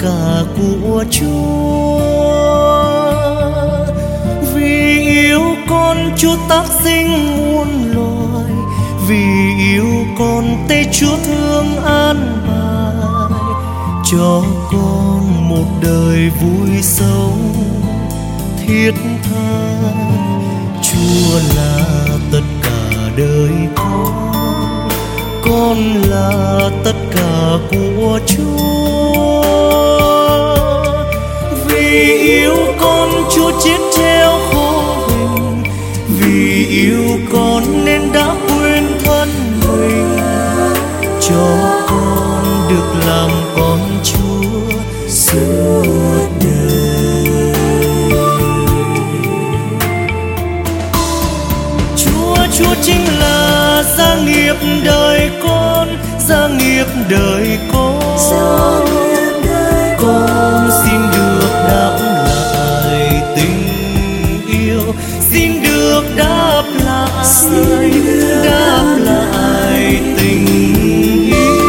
cả của Chúa. Vì yêu con Chúa tác sinh muôn loài, vì yêu con Tây Chúa thương an bài, cho con một đời vui sống thiết tha. Chúa là tất cả đời con là tất cả của Chúa. Vì yêu con Chúa chết treo khổ hình, vì yêu con nên đã quên thân mình, cho con được làm con Chúa suốt đời. Chúa chính là gia nghiệp đời con, gia nghiệp đời con. Con xin được đáp lại tình yêu, xin được đáp lại tình yêu.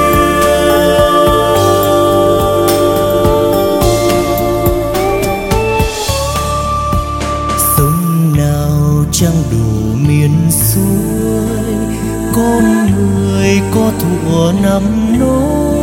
Sông nào chẳng đủ miền suối, con người có thuở năm nỗi.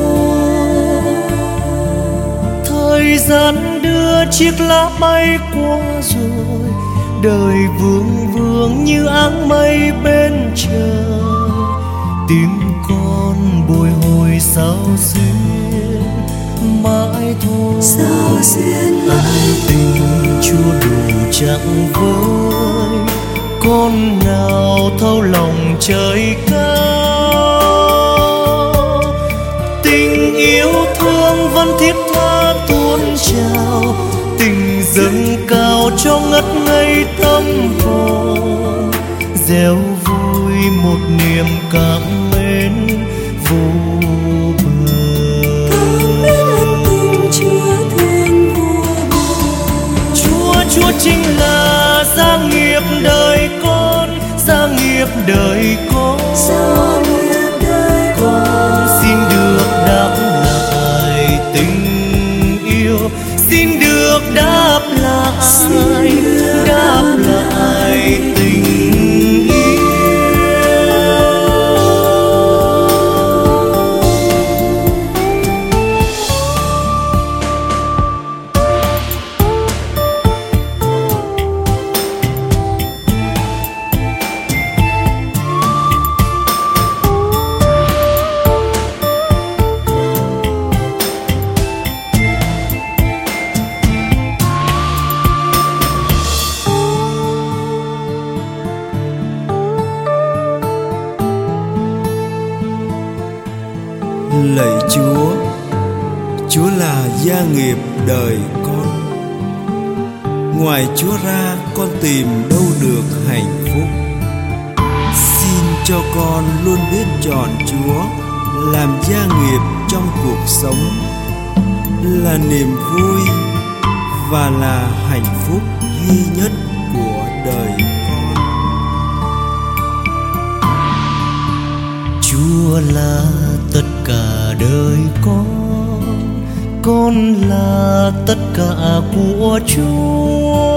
Thời gian đưa chiếc lá bay qua rồi, đời vương vương như áng mây bên trời. Tim con bồi hồi sao duyên mãi thôi, ân tình Chúa đủ chẳng với con nào thấu lòng trời cao. Tình yêu thương vẫn thiết tha tuôn trào, tình dâng cao cho ngất ngây tâm hồn, gieo vui một niềm cảm mến vô bờ. Chúa chính là gia nghiệp đời con, gia nghiệp đời con. Con xin được đáp lại tình yêu, xin được đáp lại tình yêu. Lạy Chúa, Chúa là gia nghiệp đời con. Ngoài Chúa ra con tìm đâu được hạnh phúc. Xin cho con luôn biết chọn Chúa làm gia nghiệp trong cuộc sống, là niềm vui và là hạnh phúc duy nhất của đời con. Chúa là tất cả đời con là tất cả của Chúa.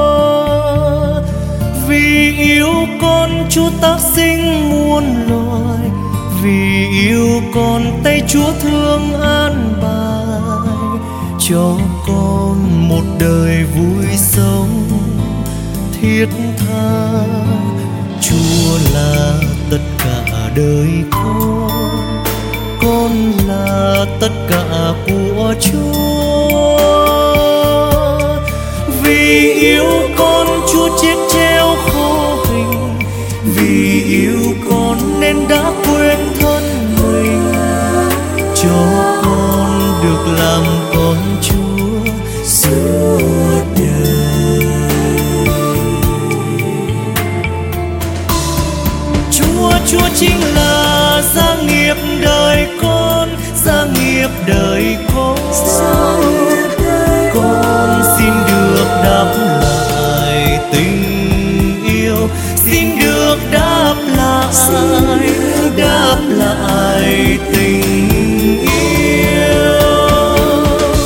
Vì yêu con Chúa tác sinh muôn loài, vì yêu con tay Chúa thương an bài, cho con một đời vui sống thiết tha. Chúa là tất cả đời con là tất cả của Chúa. Vì yêu con Chúa chết treo khổ hình, vì yêu con nên đã quên thân mình, cho con được làm con Chúa suốt đời. Chúa chính là gia nghiệp đời con, gia nghiệp đời con. Con xin được đáp lại tình yêu, xin được đáp lại tình yêu.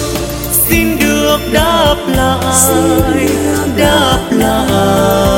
đáp lại, đáp lại.